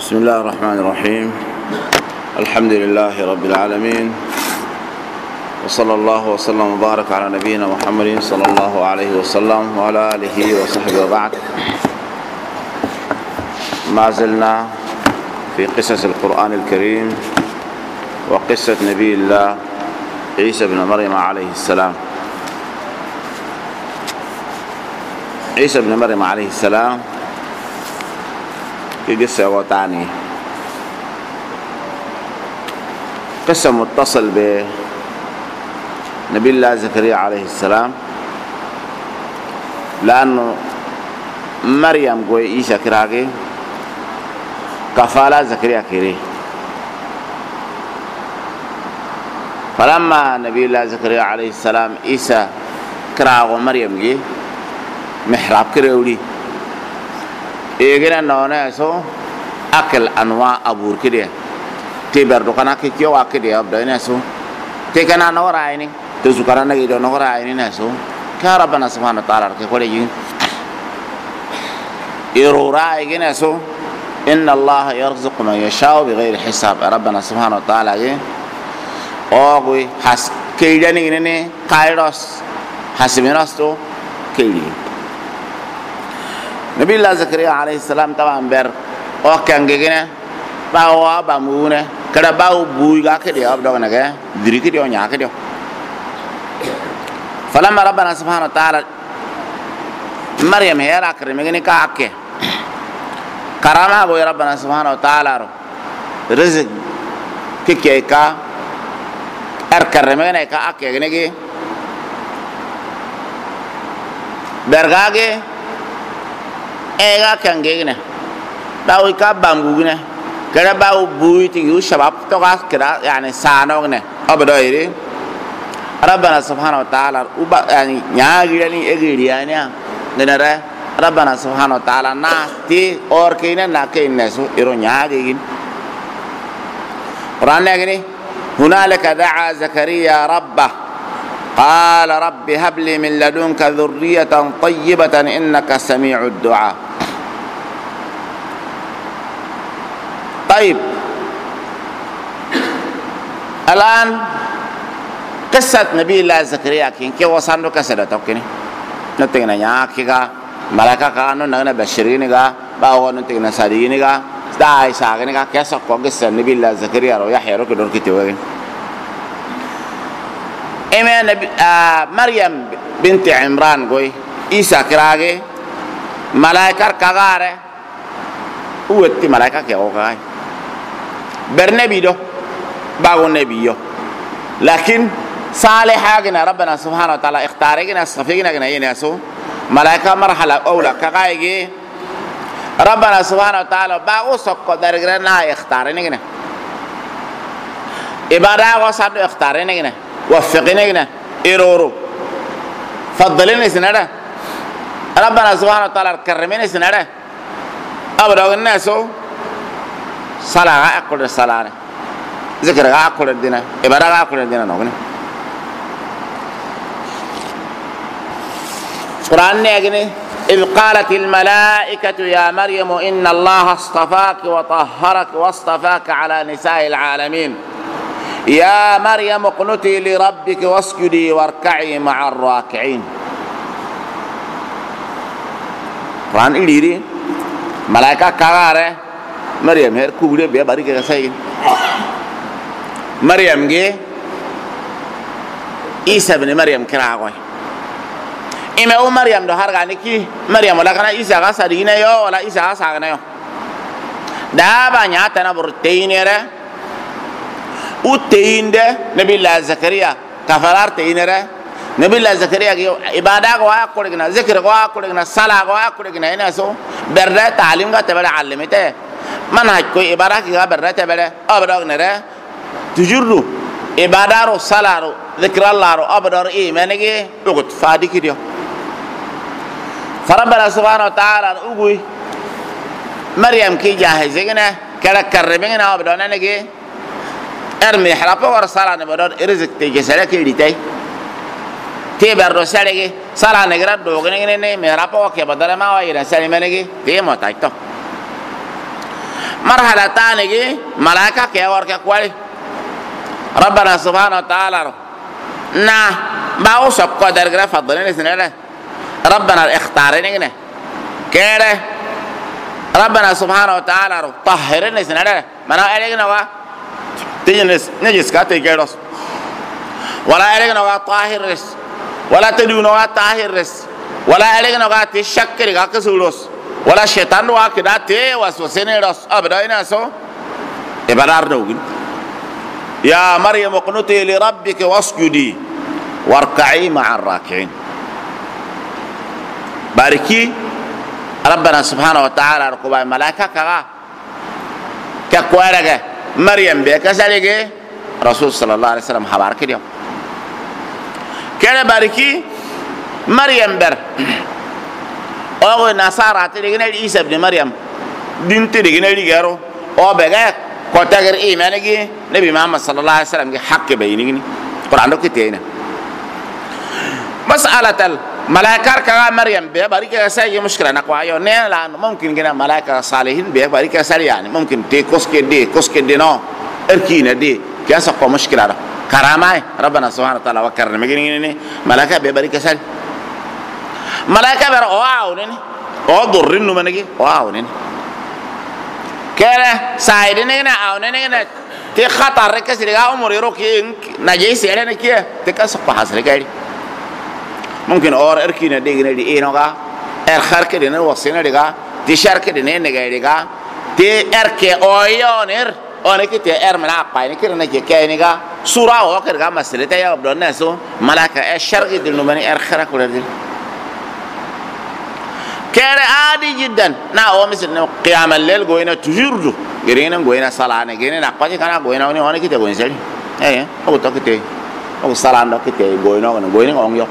بسم الله الرحمن الرحيم. الحمد لله رب العالمين، وصلى الله وسلم وبارك على نبينا محمد صلى الله عليه وسلم وعلى آله وصحبه وبعد. ما زلنا في قصص القرآن الكريم وقصة نبي الله عيسى بن مريم عليه السلام. عيسى بن مريم عليه السلام في قصة وتعني قصة متصل بنبي الله زكريا عليه السلام، لأنه مريم قوي عيسى كراغي كفالة زكريا كيري. فلما نبي الله زكريا عليه السلام عيسى كراغو مريم جي محراب كريولي إيجنا نونا سو أكل أنواع أبور كده تبر دكانا كيو أكده أبدا نسو تكنا نورا إني تزوجنا نجد نورا إني نسو كربنا سبحانه وتعالى كقولي يرورا إيجنا سو إن الله يرزق من يشاء بغير حساب. ربنا سبحانه وتعالى أوغوي حس كيداني إنني كايروس حسبيناس تو كيدي. نبي الله زكريا عليه السلام طبعا بير أوكان جينا باوا بامونه كذا باو بويغا كده أبدا نجا دري كده ونيا كده. فلما ربنا سبحانه وتعالى مريم هي راكر مجني كاكه كرامة أبو ربنا سبحانه وتعالى رزق كيكا أركر مجني كاكه جنيه برغاجي ega kangegna bawi ka bambugna kada bawu buiti yu shabab to ga kira yani sanogne abada ire rabbana subhanahu wa ta'ala uba yani nyaagirani egiriyania nenara rabbana subhanahu wa ta'ala na ti or kina na kayna so iro nyaagin quran agni hunalika da'a zakariya rabbah قال رب هب لي من لدنك ذرية طيبة إنك سميع الدعاء. طيب الآن قصة نبي الله زكريا كي وصلنا كسر توكني نتيجة نياكيكا ملاكا كانوا نحن بشرينيكا باو نتيجة سادينيكا داي ساقنيكا كيسا قصة نبي الله زكريا رو يحيى رو كدور كتير. إيمان مريم بنت عمران قوي إيسا كراغي ملايكة كغارة ووتي ملايكة كيوغاي برنبي دو باغو نبي لكن صالحة جنا ربنا سبحانه وتعالى اختارجنا صفينا جنا يناسو ملايكة مرحلة أولى كغايجي ربنا سبحانه وتعالى باغو سكو درجنا اختارنا جنا إبادة وصادو اختارنا جنا وفقنا إيرورو فضلنا سنرة ربنا سبحانه وتعالى كرمنا سنرة أبدا الناس صلاة أكل الصلاة ذكر أكل الدين إبادة أكل الدين نقول القرآن يقول إذ قالت الملائكة يا مريم إن الله اصطفاك وطهرك واصطفاك على نساء العالمين يا مريم اقنتي لربك واسجدي واركعي مع الراكعين. قرآن إليري ملائكة كغارة مريم هير كوبلي بيا بارك كسائين مريم جي عيسى بن مريم كراغوي إما أو مريم ده هرغاني كي مريم ولا كنا عيسى غاسدينا يو ولا عيسى غاساغنا يو دا بانيا تنا برتين يره وتينده نبي الله زكريا كفرار تينره نبي الله زكريا عبادة قوا كورجنا ذكر قوا كورجنا صلاة قوا كورجنا هنا سو برد تعليم قا تبلا علمته منهج كوي عبادة كي برد تبلا أبدا نره تجرو عبادة رو صلاة رو ذكر الله رو أبدا إيه منيجي لقط فادي كده فربنا سبحانه وتعالى أقوي مريم كي جاهزة كنا كلا كرمنا أبدا نيجي ارمي حرابه ورسالة نبضر رزق تيجي سلك يديتي تبر رسالة سالة نجرا دوغني نجني مهرابه وكيا بدر ما ويا رسالة منيجي تيجي ما تايتو مرحلة تانية ملائكة كي ورك كوالي ربنا سبحانه وتعالى نا باو سب قدر غير فضلين سنة ربنا اختارين كده ربنا سبحانه وتعالى طهرين سنة منا علينا وا تجنس نجس كاتي كيروس ولا علينا وا طاهر رس ولا تدون وا طاهر رس ولا علينا وا تشكر كاكسولوس ولا شيطان وا كدا تي وسوسين رس ابدا ينسو ابرار دوغين يا مريم اقنتي لربك واسجدي واركعي مع الراكعين باركي ربنا سبحانه وتعالى ركوبا ملائكة كغا كقوارغ مريم بكسالغ رسول صلى الله عليه وسلم خبر كديو كده باركي مريم بر او نصارى تيغن عيسى ابن مريم دين تيغن ليغارو او بغا كوتاغر ايمانغي نبي محمد صلى الله عليه وسلم حق بينيني قران دو كتينا مساله الملائكه كغا مريم باركي ساي مشكله نقوا يو نه لا ممكن كده ملائكه صالحين باركي سال يعني ممكن تي كوسكي دي نو اركينا دي كاسا مشكله كرامه ربنا سبحانه وتعالى وكرنا مجنين ملائكه باركي سال ملائكه بر واونين او ضرنو منغي واونين كده سايدين هنا اونين تي خطر كسرغا عمر يروكي نجيس يعني كده تكسق حاصل كاي ممكن اور اركينا ديغنا دي اينوغا ار خارك دي نوسينا ديغا دي شارك دي نيغا ديغا تي اركي اويونر اونكي تي ار منا باي نكير نكي كاينيغا سورا او كرغا مسلتا يا بدون ناسو ملائكه الشرق دي نمني ار خرك ودي كان عادي جدا نا او مثل قيام الليل غوينا تجردو غيرنا غوينا صلاه غيرنا قاجي كان غوينا اونكي تي غوين سالي اي او توكتي او صلاه نكتي غوينا اونيو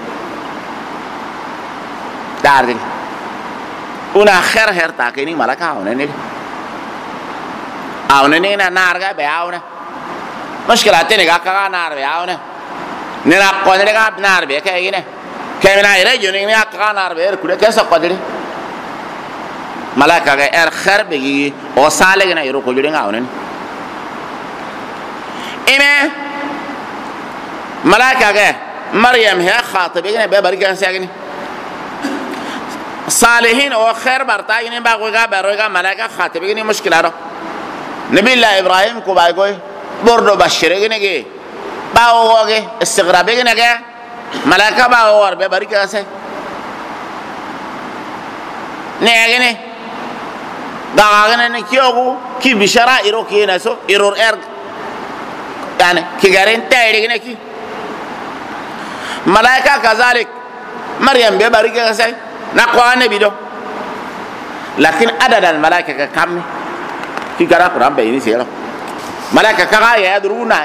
داردين una kher her ta kini malaka awne ne na narga be awne mushkila tene ga ka nar be awne ne na ko ne ga nar be ka yine ke na ire joni ne ka nar be er kude ke so qadri malaka ga er kher be gi o sale na iro ko jodi awne ime malaka ga maryam he khatibe ne be bari ga sagini صالحين او خير برتاين باغوغا بروغا ملائكه خاطبيني مشكله نبي الله ابراهيم کو باغوي بردو بشرغنيگي باوغي استغرابيگنيگا ملائكه باور به بريكا سي نيگني داغنن كيوغو كي بشرا ايرو كي نسو ايرور ار يعني كي غارين تايديگني كي ملائكه كذلك مريم به بريكا سي نقوى نبي دو لكن عدد الملائكة كم في قراءة قرآن بيني سيرا ملائكة كغا يدرونا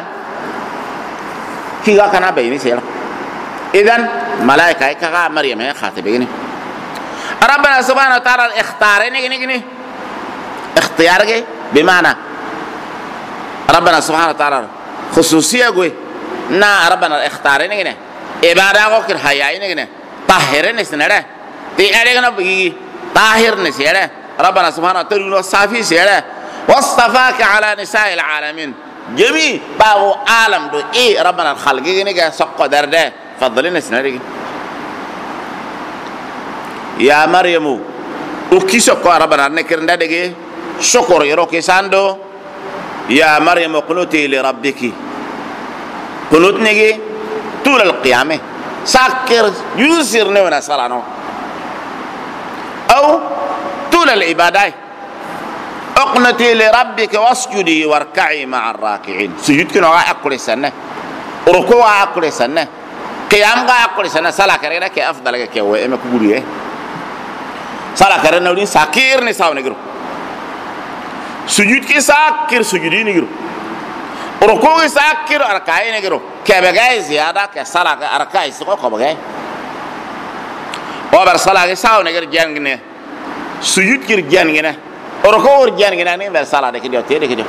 في قراءة قرآن بيني سيرا إذن ملائكة كغا مريم خاطبيني ربنا سبحانه وتعالى اختارني اختيار بمعنى ربنا سبحانه وتعالى خصوصية قوي نا ربنا اختارني إبادة وكر حيائي طهرني سنرى تي أريغنا بيجي طاهر نسيره ربنا سبحانه وتعالى وصافي سيره واصطفاك على نساء العالمين جميع باو عالم دو ايه ربنا الخلق نيجا سق درده فضلنا سنري يا مريم وكيسو ربنا نكر ندغي شكر يروكي ساندو يا مريم قنوتي لربك قنوت نيجي طول القيامه ساكر يوسر نونا صلانو أو طول العبادات اقنتي لربك واسجدي واركعي مع الراكعين سجود كنا أقول سنة ركوع أقول سنة قيام أقول سنة صلاة كرينا كأفضل كيوه إما كقوليه صلاة كرينا ولين ساكير نساو نجرو سجود كي ساكير سجودي نجرو ركوع ساكير أركعي نجرو كبعاء زيادة كصلاة أركعي سكوا كبعاء وبر صلاة كساو نجر جانغنا سجود كير جانغنا ركوع جانغنا نين بر صلاة دكتور تيري كده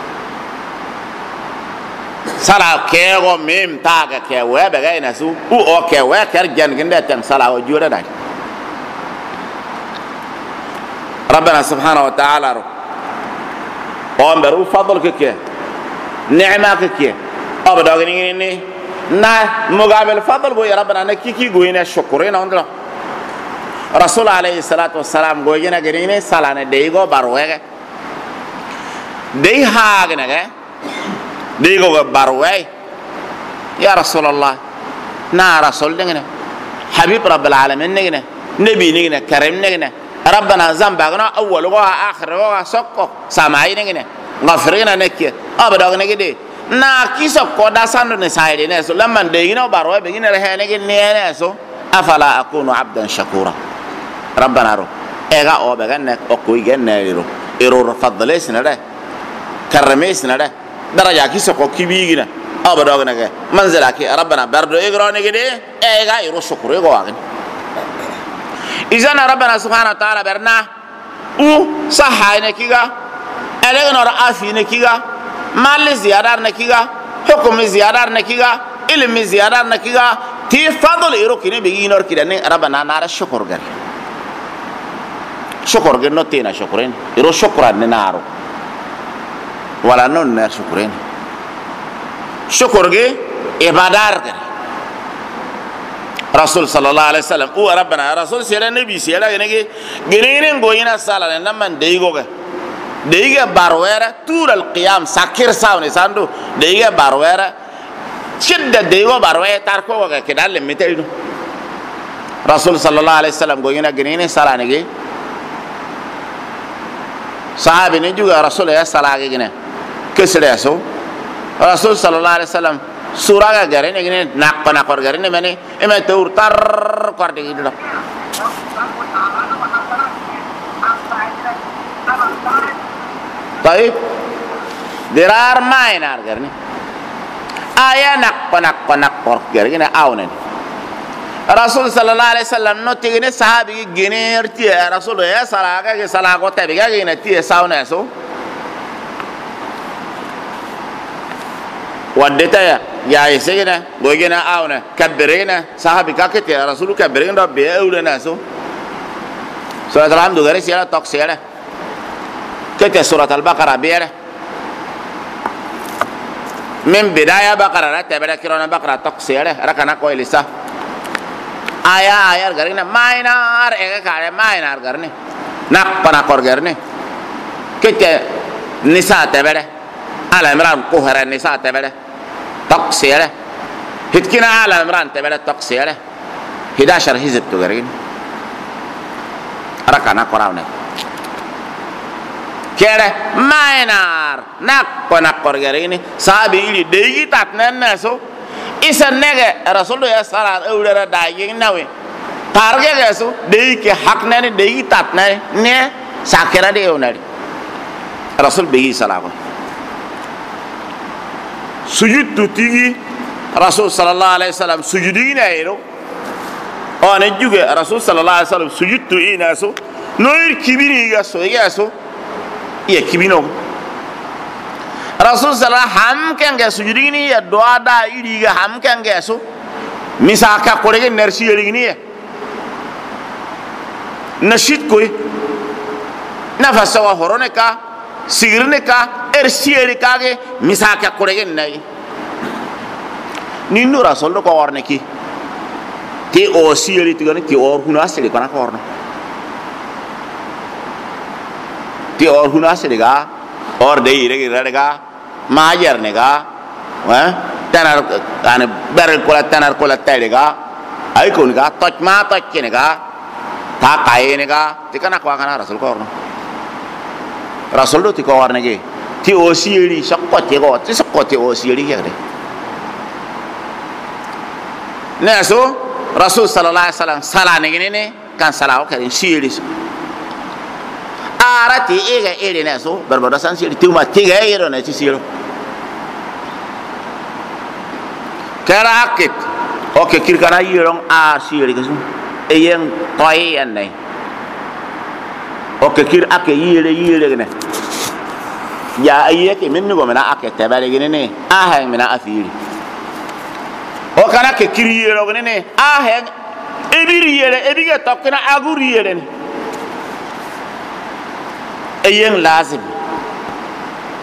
صلاة كيغو ميم تاغ كيوه بعاء نسو أو كيوه كير جانغنا تام صلاة وجوده ده ربنا سبحانه وتعالى on beru fadl ke ni'ma ke abada ni na mugabil fadl go ya rabbana na kiki go ina shukure na ondra rasul alayhi salatu wassalam go ina gene salane de go barwege de hagne ge de go barwe ya rasulullah na rasul dengene habib rabbil alamin dengene nabi dengene karim dengene rabbana zambagna awwal wa akhir wa sakko samai dengene غفرنا نكية أبدا نكيد na kisa koda sando ne saide ne so lamman de ino baro be ina rehe ne ne so afala akunu abdan shakura rabbana ro ega o be ganne o ko igenne ro ero fadlesna de karramesna de daraja kisa ko kibigina abada ne manzala ki rabbana bardo egro ne gede ega ero shukuru ego agin izana rabbana subhanahu wa ta'ala berna u sahayne kiga elegno afine kiga mal ziyadar nakiga hukum ziyadar nakiga ilm ziyadar nakiga ti fadl iro kine be inor kidane rabbana nara shukr gar no tina shukren iro shukran ne naro wala non ner shukren shukr ge ibadar gar rasul sallallahu alaihi wasallam o rabbana rasul sira nabi sira gene goyina sala ne man deigo ga deiga barwera tural qiyam sakir sawne sandu deiga barwera shidda deigo barwe tarko ga kidal mitaydo rasul sallallahu alaihi wasallam goyina genene salane ge sahabi ne juga rasul ya salage gene kesre so rasul sallallahu alaihi wasallam sura ga gare ne gene nakna kor gare ne mane eme tur tar kor de gido طيب درار ما ينار غرني آية نق غرني أونن رسول صلى الله عليه وسلم نتيجة صحابي جنير تي رسول يا سلاكة سلاكة تبيك جنير تي ساونه سو وديتا يا يسيجنا بوجنا أونه كبرينا صحابي كاكتي رسول كبرين ربي أولنا سو سورة الحمد لله سيرة تقصيرة كتير سورة البقرة بيره من بداية بقرة تبدأ كيرونا بقرة تقصيره ركنا كويلسا آية غرينا ماينار كاره ماينار غرني نقبنا كور غرني كتير نساء تبدأ على إمران كهرة نساء تبدأ تقصيره هتكنا على إمران تبدأ تقصيره 11 حزب تغرين ركنا كوراونه kere mainar nak korgarini sahabi ini deigi tatnen naso isa nege rasul ya salat eudara daging nawe targe gesu deigi ke hakne deigi tatne ne sakera de onari rasul begi salama sujud tutigi rasul sallallahu alaihi wasallam sujudi na ero one juga rasul sallallahu alaihi wasallam sujud tu ina so noir kibiri ga so ya so iya kibino rasul sallallahu ham kan ga sujudi ni ya doa da iri ga ham kan ga so misaka korege nersi yeri ni nashid koy nafasa wa horone ka sigirne ka ersi yeri ka ge misaka korege nai ni nu rasul ko orne ki ti o siyeri tigani ti or huna sele kana ko orno ti or huna sedega or de ire redega majer nega tanar ane barel kola tanar kola telega ay ko nega toch ma toch nega ta kai nega tikana ko kana rasul ko orno rasul do ti ko orne ge ti o siri sakko ti go ti sakko ti o siri ge de ne so rasul sallallahu alaihi wasallam sala ne kan sala o kan siri arati ega ere ne so barbada san siri tuma tiga ero ne ci siro karakit o ke kirkana yirong a siri kasu eyen toy enne o ke kir ake yire ne ya aye ke minnu go mena ake tabare ne a ha mena afiri o kana ke kir yiro ne a ha ebiri yere ebiga tokina aguri yere ne eyen lazim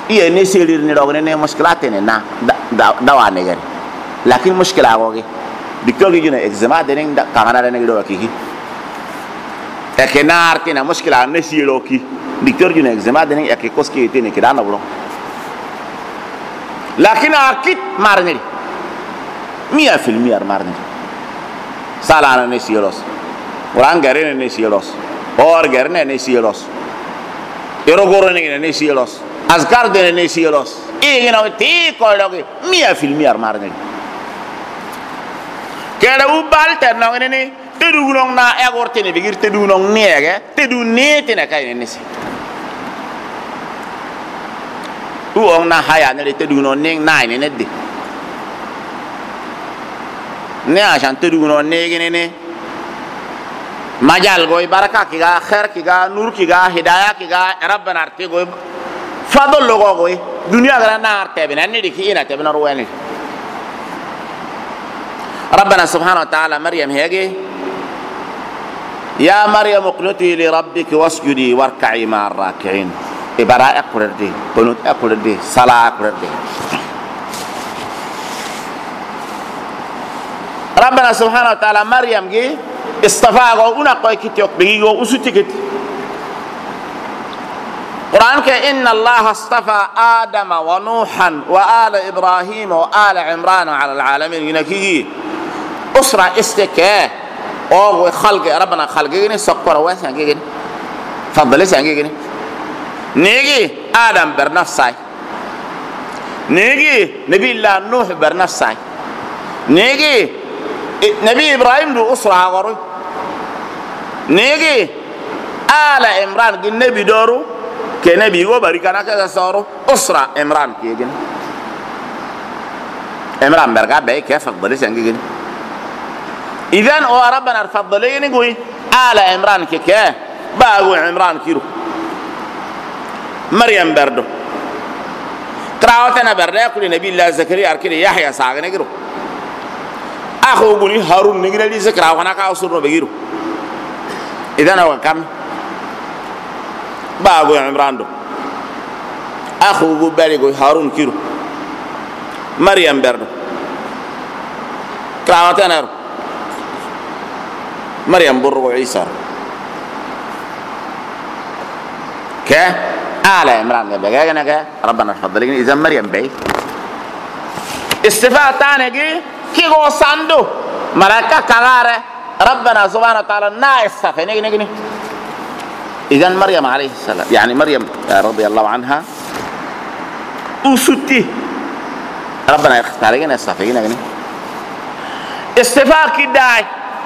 iya ne selir ni dogene ne mushkilat ne na dawa ne gari lakin mushkila goge diktor gi ne examen de ne kangana ne do kiki e ke na arti na mushkila ne siro ki diktor gi ne examen de ne e ke koski te ne kidana bro lakin arkit marne 100% marne salana ne siros orang gare ne siros or gare ne siros ero goro ne siros azkar de ne siros e gina ti ko logi 100% marne kera u balter no ne te du non na e gorte ne bigir te du non nege te du nete ne kay ne si u on na haya ne te du non ning nai ne de ne a chan te du non nege ne majal goy baraka ki ga khair ki ga nur ki ga hidayah ki ga rabbana arte goy fadol logo goy dunya gara na arte be nan ni ki ina te bena ruwani ربنا سبحانه وتعالى مريم هيجي يا مريم اقنتي لربك واسجدي واركعي مع الراكعين إبراء أقرر دي قنوت أقرر دي صلاة أقرر دي ربنا سبحانه وتعالى مريم جي استفاق ونقوي كتيوك بيجي وأسوتي كت قرآن إن الله اصطفى آدم ونوحا وآل إبراهيم وآل عمران على العالمين ينكي أسرة استكاء أو خلق ربنا خلقيني سكر واسع جيني فضل اسع جيني نيجي آدم برنفسه نيجي نبي الله نوح برنفسه نيجي نبي إبراهيم دو أسرة غروي نيجي آل عمران النبي دورو كنبي وبركانا كذا صاروا أسرة عمران كيجين عمران برجع بيك كيف فضل اسع جيني إذن أو ربنا الفضلين يقول آل عمران كيكه باقو عمران كيرو مريم بردو قراءتنا برده يقول نبي الله زكريا أركي يحيى ساق نجرو أخو بني هارون نجري لي زكريا وانا كأسر بجيرو إذن هو كم باقو عمران دو أخو بني هارون كيرو مريم بردو قراءتنا مريم برغو عيسى كه آل عمران بقى كه ربنا الفضلين إذا مريم بي استفاء تاني كي غو ساندو مراكا كغارة ربنا سبحانه وتعالى ناقص نيجي إذا مريم عليه السلام يعني مريم رضي الله عنها أسوتي ربنا يختارين الصفين استفاء كداي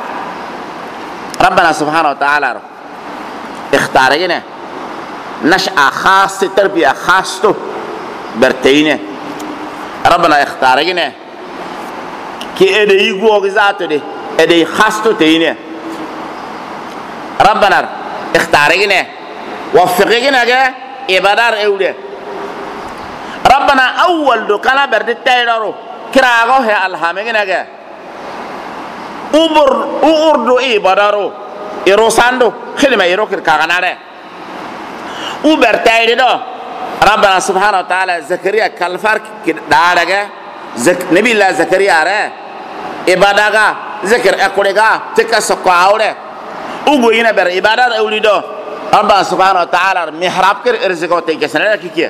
ربنا سبحانه وتعالى اختارينا نشأة خاصة تربية خاصة برتينه ربنا اختارينا كي ادي يقوى ذاته دي ادي خاصة تينه ربنا اختارينا وفقينا إبادار أولى ربنا أول دو كان برد التايرو كراغوه الهامينا أوردو إبادارو إروساندو خلما يروكر كاغناره وبرتايدو ربنا سبحانه وتعالى زكريا كالفار دارغا نبي الله زكريا ره إباداغا ذكر أكورغا تكسكو أوره وغوينا بر إبادار أوليدو ربنا سبحانه وتعالى محراب كر إرزقو تيكسنه كيكيه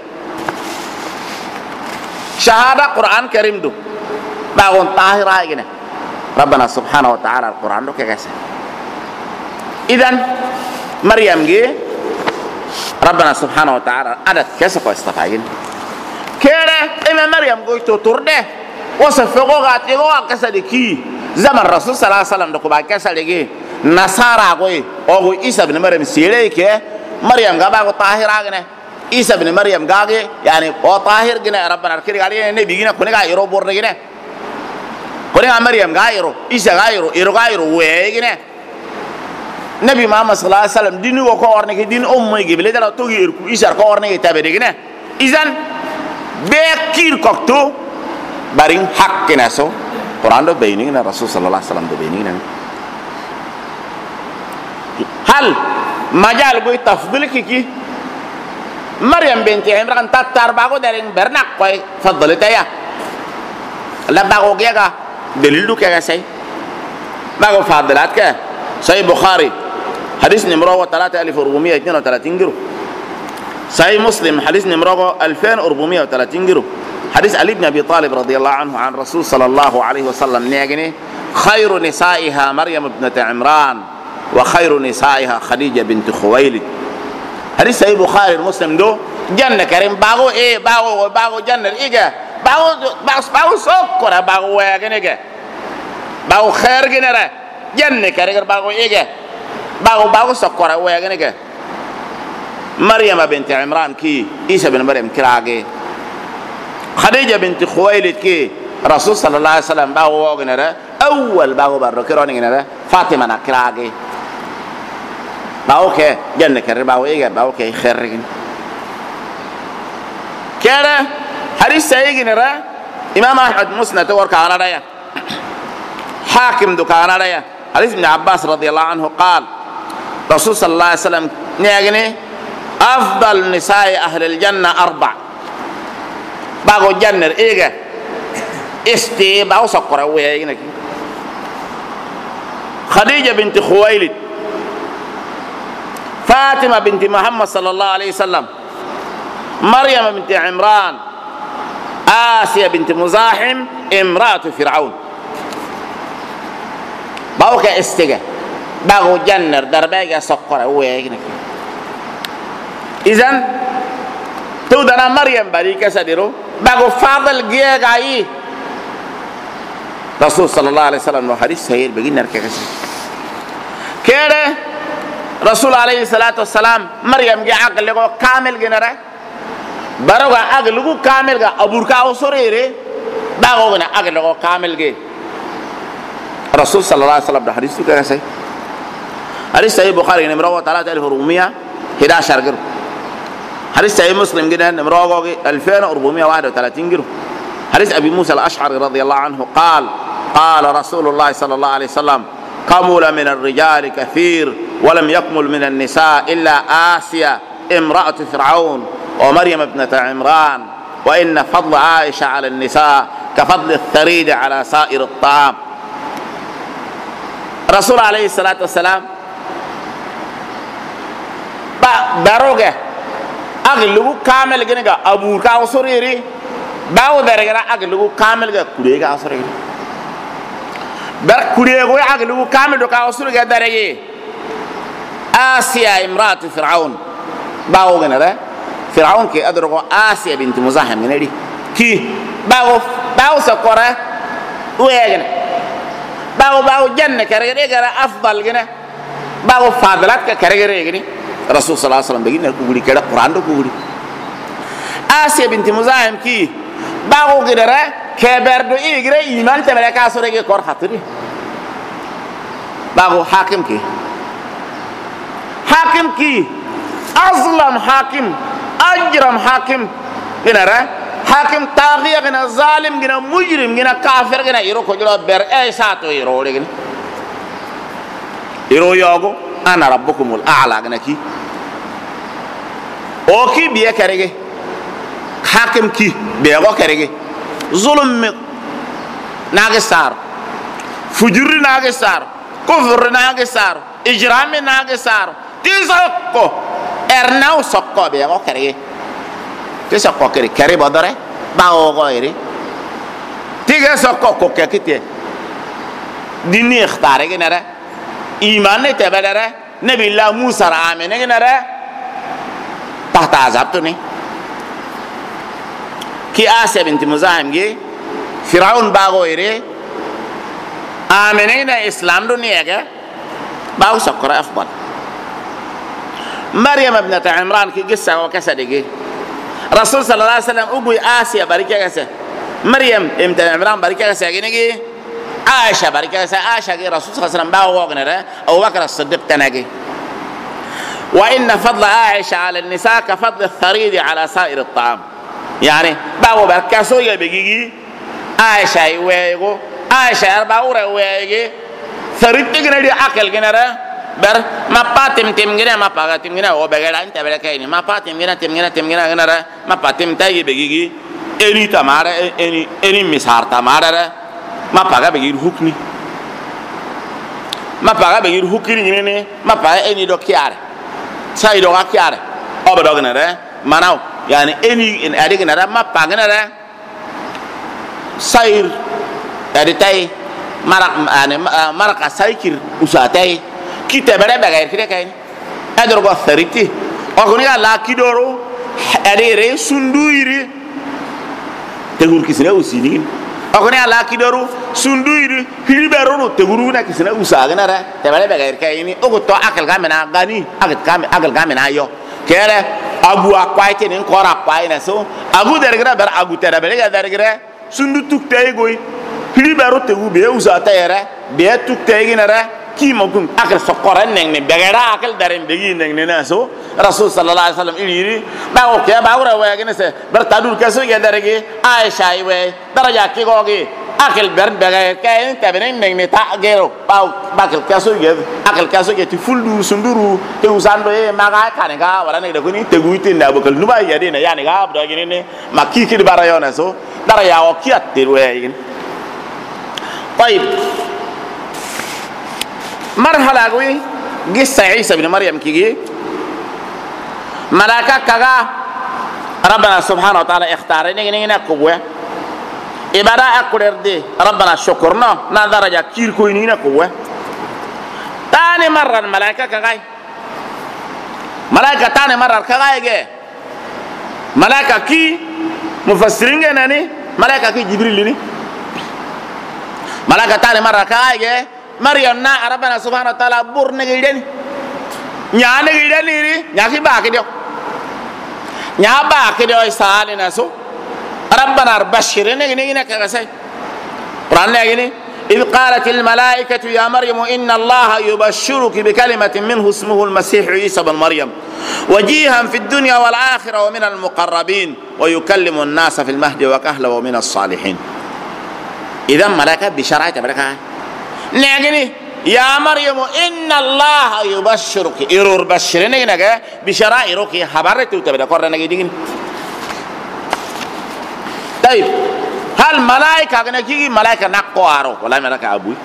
شهادة قرآن كريم دو باغون طاهرة إجنه ربنا سبحانه وتعالى القرآن دو كيكسه إذن مريم جي ربنا سبحانه وتعالى عدد كسكو استفاين كيره إما مريم جوي تطرده وصفقو غاتيغو كسدكي زمن الرسول صلى الله عليه وسلم دكو باكي سالجي نصارى غوي او عيسى بن مريم سيليك مريم غبا طاهر اغنه عيسى بن مريم غاغي يعني او طاهر غنه ربنا كيري غالي نبي غنا كوني غايرو بور غنه كوني مريم غايرو عيسى غايرو غايرو ويغنه نبي محمد صلى الله عليه وسلم دين وكو ورنك دين امي غبل دلا توغي يركو عيسى كو ورنك تابي غنه اذن بكير كوكتو بارين حق ناسو قرآن دو بينينا رسول صلى الله عليه وسلم دو بينينا هل مجال بوي تفضيل كي مريم بنت عمران تتر باغو دارين برناق كوي فضلت يا لا باغو كيغا دليلو كيغا سي باغو فاضلات كه صحيح بخاري حديث نمرو 3432 جرو صحيح مسلم حديث نمرو 2430 جرو حديث علي بن ابي طالب رضي الله عنه عن رسول صلى الله عليه وسلم نيغني خير نسائها مريم ابنة عمران وخير نسائها خديجة بنت خويلد حديث صحيح بخاري مسلم دو جنة كريم باغو ايه باغو جنة ايه باغو سكر باغو ويغنيغا باغو خير جنرا جنة كريم باغو ايه باغو سكر ويغنيغا مريم بنت عمران كي عيسى بن مريم كراغي خديجة بنت خويلد كي رسول صلى الله عليه وسلم باغو وغنرا اول باغو بركروني غنرا فاطمة نكراغي باو كي جنة كرر باو إيجا باو كي خيرين كذا حديث سيجي نرى إمام أحمد مسند تور كان رأيه حاكم دو كان رأيه حديث ابن عباس رضي الله عنه قال رسول صلى الله عليه وسلم نيجني أفضل نساء أهل الجنة 4 باو جنة إيجا استي باو سكر وياك خديجة بنت خويلد فاطمة بنت محمد صلى الله عليه وسلم مريم بنت عمران آسيا بنت مزاحم امرأة فرعون باوك استجا باغو جنر درباجا سكر ويغنك إذن تودنا مريم بريكا سديرو باغو فاضل جيغاي رسول صلى الله عليه وسلم حديث سهيل بجين نركز كده رسول عليه الصلاة والسلام مريم جي عقل لغو كامل جنرا بروغا عقل لغو كامل جا أبوركا وصريري باغو جنا عقل لغو كامل جي رسول صلى الله عليه وسلم ده حديث كده سي حديث صحيح بخاري نمرو 3411 جرو حديث صحيح مسلم جدا نمرو 2431 جرو حديث أبي موسى الأشعري رضي الله عنه قال رسول الله صلى الله عليه وسلم كمل من الرجال كثير ولم يكمل من النساء إلا آسيا امرأة فرعون ومريم ابنة عمران وإن فضل عائشة على النساء كفضل الثريد على سائر الطعام رسول عليه الصلاة والسلام باروغة أغلو كامل جنگا أبوركا وصريري باو درغرا أغلو كامل جا كوريغا وصريري بر كوريغو أغلو كامل دوكا وصريغا درغي آسيا امرأة فرعون باو جنرا فرعون كي أدرغو آسيا بنت مزاحم جنري كي باو سكورة ويغن باو جنة كرغرا أفضل جنة باو فاضلات كرغرا جني رسول صلى الله عليه وسلم بيجي نقولي كذا قرآن نقولي آسيا بنت مزاحم كي باو جنرا كبردو إيجرا إيمان تملا كاسورة كي كور خاطري باو حاكم كي أظلم حاكم أجرم حاكم جنرا حاكم طاغية جنا ظالم جنا مجرم جنا كافر جنا يرو كجلا بر ساتو يرو لكن يرو ياغو أنا ربكم الأعلى جنا كي أوكي بيا كرجة حاكم كي بيا كرجة ظلم ناقصار فجر ناقصار كفر ناقصار إجرام ناقصار تيسكو إرناو سكو بيا كرجة تيسكو كري بدره باو غيري تيجي سكو كوكا كتير ديني اختاره جنرا إيمان تبادره نبي الله موسى رامين جنرا تحت عذاب توني كي آسيا بنت مزاحم جي فرعون باغو يري آمنين إسلام دنيا باو سكر أفضل مريم ابنة عمران كي قصة وكسر جي رسول صلى الله عليه وسلم أبوي آسيا بركة كسر مريم ابنة عمران بركة كسر جي عائشة بركة كسر عائشة جي رسول صلى الله عليه وسلم باو وغنرة أو بكر الصديق تناجي وإن فضل عائشة على النساء كفضل الثريد على سائر الطعام يعني باو بركة سوية بيجي عائشة يويجو عائشة 4 ويجي ثريد تجنري أكل جنرة ber ma patim timgina ma paga timgina o begera inte bere kayni ma patim timgina ngara ma patim tayi begigi eni tamara eni misar tamara ma paga begir hukni ma paga begir hukiri ne ma paga eni do kiare sai do kiare o be dogna re manaw yani eni adigna ra ma paga na re sair dari tay maraka saikir usatay kite bere bagair kire kay ador go thariti ogni ala kidoro ade re sunduiri tegur kisne usini ogni ala kidoro sunduiri hilibero no teguru na kisne usagna ra te bere bagair kay ni ogo to akal gamena gani akal gamena yo kere abu akwaite nin kora kwaina so abu dergra ber abu tere bere dergra sundu tuktay goy hilibero tegu be usata yere be tuktay ginara ki mo gun akal sokora neng ne begera akal daren begi neng ne naso rasul sallallahu alaihi wasallam iri ba o ke ba ura wa gene se ber tadur kaso ge darege aisha iwe daraja ki gogi akal ber bega ke tabene neng ne ta gero ba akal kaso ge akal kaso ge ti fuldu sunduru te usando e maga kanega wala ne de kuni tegu itinda bokal nuba yade ne yani ga abdo gene ne makiki de barayona so daraya o kiat de we طيب مرحلة قوي قصة عيسى بن مريم كيجي ملاكا كغا ربنا سبحانه وتعالى اختار نينا قوة إبادة أكبر دي ربنا شكرنا نادرجة كير كوينينا قوة تاني مرة الملائكة كغاي ملائكة تاني مرة كغاي جي ملائكة كي مفسرين جناني ملائكة كي جبريل لني ملائكة تاني مرة كغاي جي مريم نا ربنا سبحانه وتعالى بور نجيدني نيا نجيدني ري نيا كي باكي ديو نيا باكي ديو إسحاق ناسو ربنا بشرنا نجينا كغسي قرآن نجيني إذ قالت الملائكة يا مريم إن الله يبشرك بكلمة منه اسمه المسيح عيسى بن مريم وجيها في الدنيا والآخرة ومن المقربين ويكلم الناس في المهد وكهلا ومن الصالحين إذا ملائكة بشرائط بركة نعجني يا مريم إن الله يبشرك إرور بشرني نجا بشرائرك حبرت وتبدأ قرنا نجدين طيب هل ملائكة نجي ملائكة نقوارو ولا ملائكة أبوي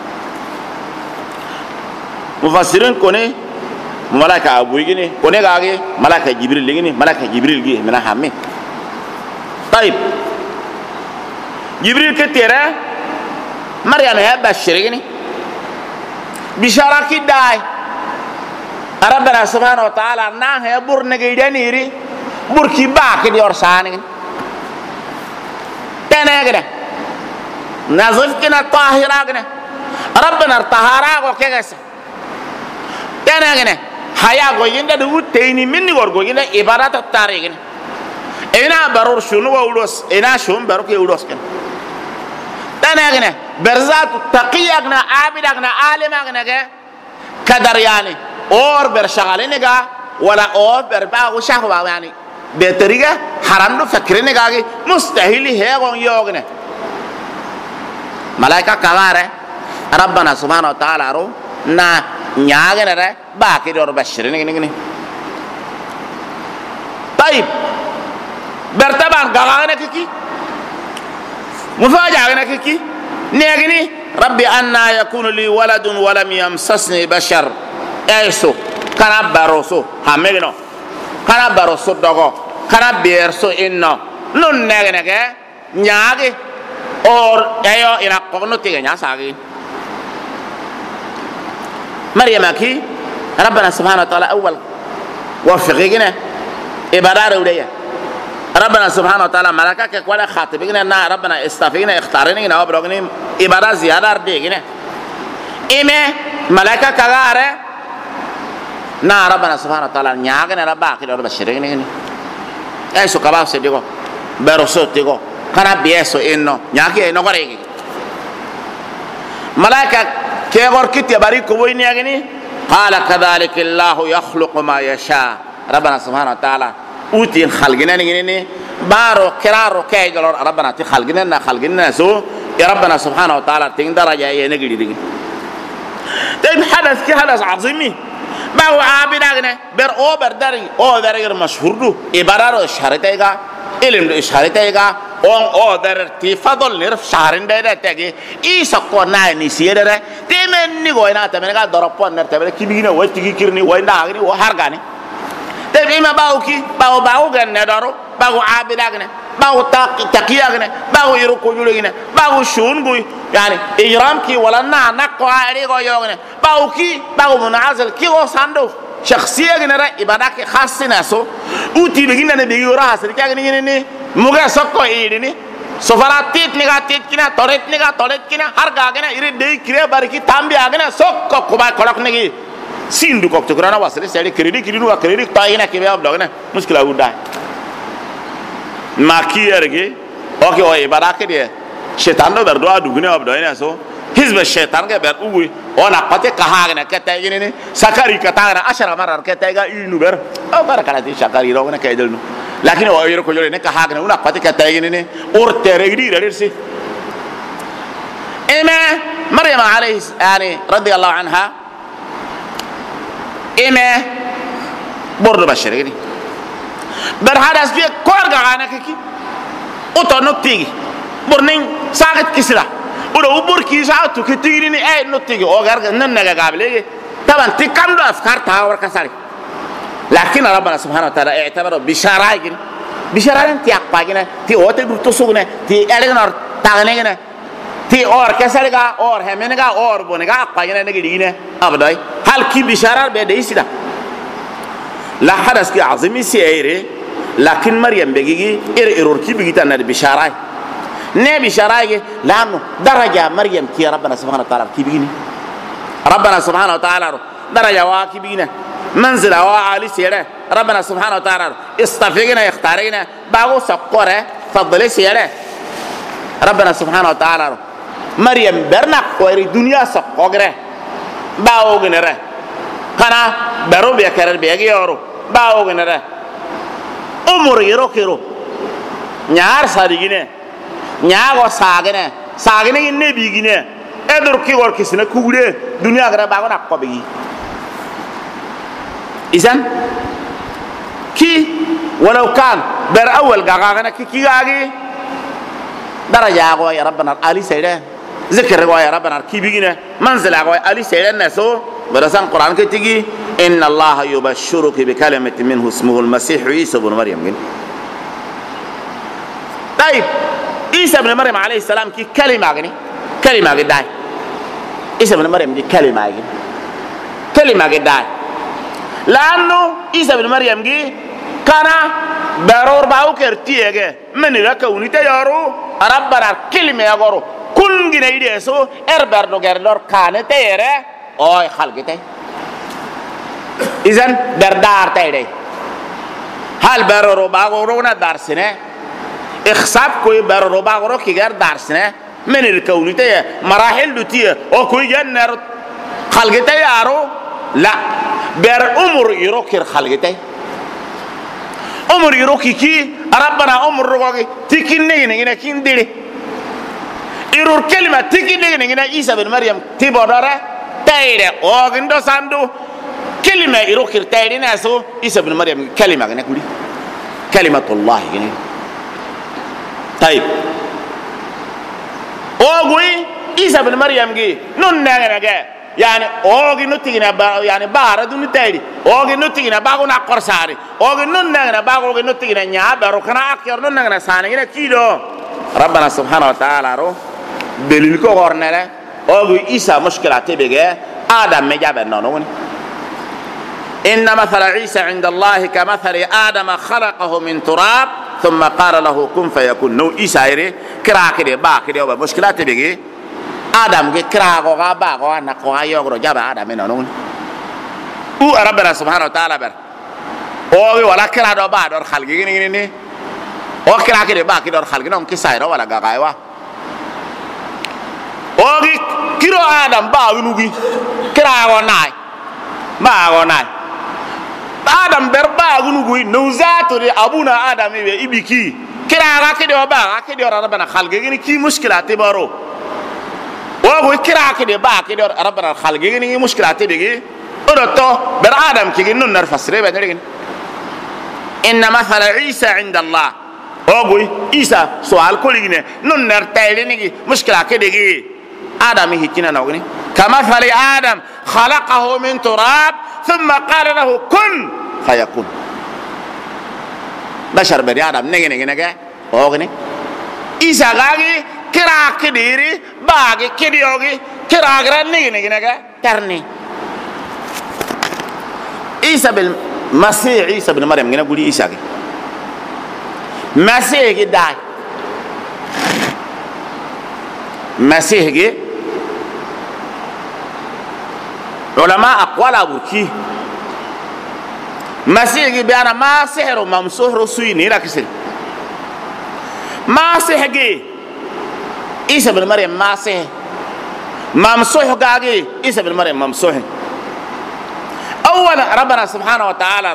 مفسرين كوني ملائكة أبوي جني كوني كاجي ملائكة جبريل جني ملائكة جبريل جي من همي طيب جبريل كتيرة مريم هي بشرني بشارك داي ربنا سبحانه وتعالى ناه بور نجيدنيري بور كي باك دي اورساني تناغنا نظف كنا طاهراغنا ربنا طهارا وكيس تناغنا حيا غويندا دو تيني مني ورغو يندا عبادات التاريخ انا برور شنو ولوس انا شوم برك ولوس كن تناغنا برزات تقيقنا عابدنا عالمنا كدر يعني اور برشغالينغا ولا اور برباغو شهوا يعني بطريقه حرام دو فكرينغا مستحيل هي يوغنا ملائكه كغاره ربنا سبحانه وتعالى رو نا نياغنا ره باقي دور بشرين طيب برتبان غاغنا كي مفاجاه كي نيغني ربي أنا يكون لي ولد ولم يمسسني بشر ايسو كان باروسو همغنو كان باروسو دوغو كان بيرسو انو نون نغنغ نياغي اور ايو انا قونو تيغا نياساغي مريم كي ربنا سبحانه وتعالى اول وفقينا ابرار وديا ربنا سبحانه وتعالى ملائكه ولا خاطبين نا ربنا استفينا اختارنا نا وبرغني عباده زياده ديغنا ايمه ملائكه كغاره نا ربنا سبحانه وتعالى نياغنا ربا كده بشرين ايسو كبا سديغو برسو تيغو كنا بيسو انو نياكي انو غريغي ملائكه كيغور كيتي باري كوي نياغني قال كذلك الله يخلق ما يشاء ربنا سبحانه وتعالى اوتين خلقنا نيني بارو كرارو كاي جلور ربنا تي خلقنا سو يا ربنا سبحانه وتعالى تين درجه يا نغري دي طيب حدث كي حدث عظيم باو عابداغنه بر او برداري او درغر مشهور دو عبارة شهرتيغا علم شهرتيغا اون او در تفضل نرف شهرين ده تاغي اي سكو ناي نسيره تمن ني غوينا تمنغا درپون نر تبل كيبينا وتيغي كيرني ويندا اغري وهرغاني تبيما باوكي باو غن ندارو باو عابداغنه باو تقياغنه باو يركو جولغنه باو شونغوي يعني اجرامكي ولا نقو عليغو يوغنه باوكي باو منعزل كي او ساندو شخصيه غنره عبادك خاصنا سو اوتي بغينا نبي يورا حسن كاغني ني موغا سكو ايدني سفراتيت نيغاتيت كنا توريت نيغا توريت كنا هرغاغنا يري دي كري باركي تامبي اغنا سكو كوبا كولك نغي سيندو كوك تكرانا واسري سيدي كريدي كريدو كريدي تاينا كيبا بلغنا مشكله ودا ما كيرغي اوكي او عبادك دي شيطان دو بردو ادغنا ابدوينا سو حزب الشيطان كبر اوي وانا قتي كهاغنا كتايغني سكري كتاغنا 10 مرات كتايغا ينوبر او بركه دي شكري روغنا كايدلنو لكن هو يركو جولي نك هاغنا ونا قتي كتايغني اور تريغدي ريرسي اما مريم عليه يعني رضي الله عنها اما برضو بشريني برهادس بي كورغا انا كي اوتو نوتيغي برنين ساغت كسلا ودو بركي ساعتو كتيريني اي نوتيغي او غارغ ننغا غابلي طبعا تكمل افكار تاور كسالي لكن ربنا سبحانه وتعالى اعتبر بشرايين بشرايين تي اقاغنا تي اوتي بتسوغنا تي الغنور تاغنينا تي اور كسالغا اور همنغا اور بونغا اقاغنا نغدينا ابداي هل كي بشرار بديسدا لا حدث كي عظيم سيري لكن مريم بيجي ايرور كي بيجي تنا بشراي نبي شراي لانه درجه مريم كي ربنا سبحانه وتعالى كي بيجي ربنا سبحانه وتعالى درجه واكي بينا منزل وعالي سيره ربنا سبحانه وتعالى استفيقنا يختارينا باغو سقوره فضل سيره ربنا سبحانه وتعالى مريم برنا ويري دنيا سقوغره باو غنره كنا برو بيكرر بيغي يورو باو غنره عمر يرو كيرو ñaar sadigine ñaago sagene ne bigine edur ki wor kisna kugure dunya gara bago nak ko bigi izan ki walau kan ber awal gagana ki gagi daraja go ya rabbana ali sayda zikr go ya rabbana ki bigine manzila go ali sayda naso barasan quran ke tigi inna allaha yubashshiruki bi kalimatin minhu ismuhu al-masih isa ibn maryam. طيب عيسى ابن مريم عليه السلام كي كلمة غني كلمة قداي عيسى ابن مريم دي كلمة غني كلمة قداي لأنه عيسى ابن مريم جي كان برور باو كرتيه من الكون تيارو ربنا كلمة يغورو كل جنيه يدسو إربردو غيردور كان تيره أو خلقته إذن بردار تيره هل برور باو رونا دارسنه اخصاب کوئی برو باغرو کی گر درسنه من الكونیته مراحل دوتیه او کوئی جنر خلقته یارو لا بر عمر یروکر خلقته عمر یروکی کی ربنا عمر روگی تکینه نگینه کین دیره ایرور کلمه تکینه نگینه عیسی بن مریم تیباداره تایره اوگندو ساندو كلمه يروكر تایره ناسو عیسی بن مریم کلمه گنه کولی كلمه الله گنه. طيب اوغوي عيسى بن مريم جي نون نغا يعني اوغي نوتينا يعني بار دون تايدي اوغي نوتينا باغو نا قرساري اوغي نون نغا باغو نوتينا نيا بارو كنا اكير نون نغا سانغي كيدو ربنا سبحانه وتعالى رو دليل كو ورنلا اوغي عيسى مشكلات بيغا ادم مجاب نونون ان مثل عيسى عند الله كمثل ادم خلقه من تراب ثم قال له كن فيكون نو إسائر كراك دي باك دي وبا مشكلات بيجي آدم كي كراك وغا باك وغا نقوها يوغرو جابا آدم من نون او ربنا سبحانه وتعالى بر اوغي ولا كرا دو با دور خلقي ني ني او كراك دي باك دور خلقي نون كسائر ولا غاغايوا اوغي كيرو آدم با ونوغي كراك وناي با وناي آدم بربا غنوغي نوزاتو دي ابونا آدم يبكي كرا كدي وبا كدي ربنا خلقي كي مشكلات بارو وغو كرا كدي با كدي ربنا خلقي مشكلات بيجي ورتو بر آدم كي جنون نرفسره بدرين إن مثل عيسى عند الله أقول عيسى سؤال كلنا نون نرتايلني مشكلة كده آدم هيكنا نقولي كمثل آدم خلقه من تراب ثم قال له كن فيكون بشر بني آدم نجي أقولي عيسى قالي كراك كديري باقي كديوغي كراك رني ترني عيسى بالمسيح عيسى بن مريم جينا قولي عيسى مسيح داي مسيح علماء أقوال أبوكي مسيح بيانا ما سحر وممسوح رسوي نيرا كسر ما سحر عيسى بن مريم ما سحر ممسوح قاقي عيسى بن مريم ممسوح أولا ربنا سبحانه وتعالى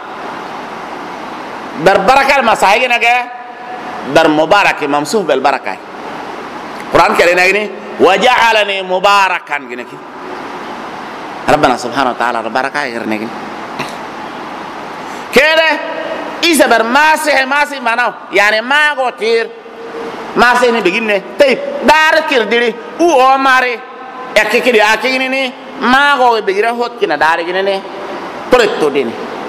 در بركة المساحين نجا در مبارك ممسوح بالبركة القرآن كريم نجني وجعلني مباركا جنك ربنا سبحانه وتعالى البركة غير نجني كده إذا بر ماسه مانو يعني ما قتير ماسه ini begini طيب دار كردي او ماري اكيد اكيد ما قوي بغيره هوت كنا دار gini nih تريتو دين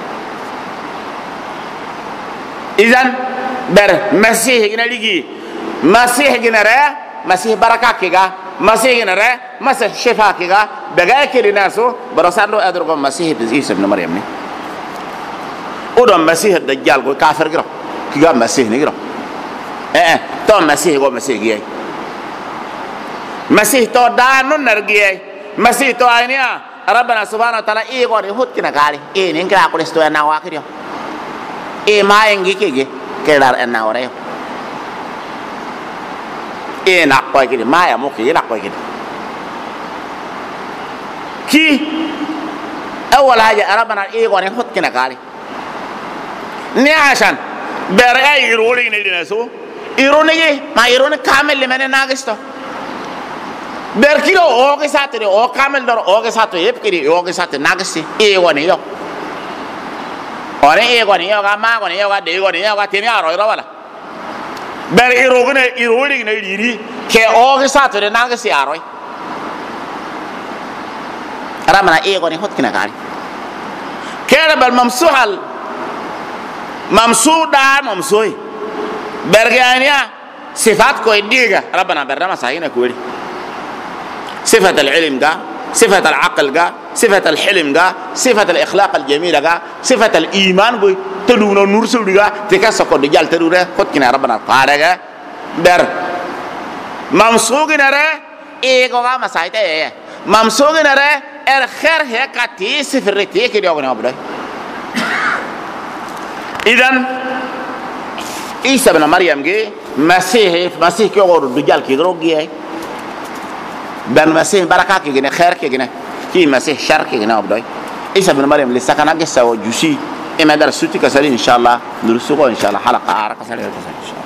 إذن بر مسيح gini lagi مسيح gini re مسيح بركة كيغا مسيح gini re مسيح شفاء كيغا بغاي كده ناسو برسالو ادرغو مسيح عيسى ابن مريم nih ودم مسيح الدجال قوي كافر كده كيغا مسيح نيغرا تو مسيح قوي مسيح جاي مسيح تو دانو نرجي مسيح تو عينيا ربنا سبحانه وتعالى إيه قولي هود كنا قالي إيه نينكرا قولستو أنا واكريو إيه ما ينجي كي كدار أنا وريو إيه نقوي كده ما يموكي نقوي كده كي أول حاجة ربنا إيه قولي هود كنا قالي نعشان برأي يرولي ندينسو يروني ما يروني كامل لمن ناقصتو berkilo oke satu deh, oke kamel dor oke satu ya, kiri oke satu nagasi, wani yo, orang wani yo, kama wani yo, deh wani yo, tiini aro iro wala, ber irogene diri, ke oke satu deh nagasi aro, ramana wani hot kena kali, kera bal mamsuhal, mamsuda mamsuhi, berganya sifat ko indiga, ramana berdama sahina kuiri. صفة العلم جا صفة العقل جا صفة الحلم جا صفة الإخلاق الجميلة جا صفة الإيمان بي تلونا نورسل جا تكسر كود جال تلونا خد كنا ربنا قارئ جا در ممسوق نرى إيجوا مسايته إيه ممسوق نرى الخير هي كتير صفر تيك كده أبغى نقوله إذن عيسى بن مريم جي مسيح كي أقول رجال كيدرو جي بن مسيح بركة كيجنا خير كيجنا كي مسيح شر كيجنا أبداي عيسى بن مريم لسه كان أجلس وجوسي إما در سوتي كسرين إن شاء الله نرسوه إن شاء الله حلقة عارة كسرين إن شاء الله